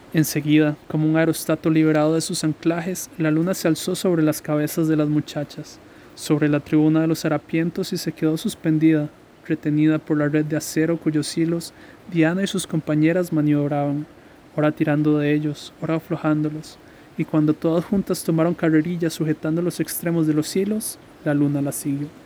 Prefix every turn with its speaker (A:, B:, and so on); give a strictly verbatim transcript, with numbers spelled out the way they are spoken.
A: Enseguida, como un aerostato liberado de sus anclajes, la luna se alzó sobre las cabezas de las muchachas, sobre la tribuna de los harapientos y se quedó suspendida, retenida por la red de acero cuyos hilos Diana y sus compañeras maniobraban, ora tirando de ellos, ora aflojándolos, y cuando todas juntas tomaron carrerilla sujetando los extremos de los hilos, la luna las siguió.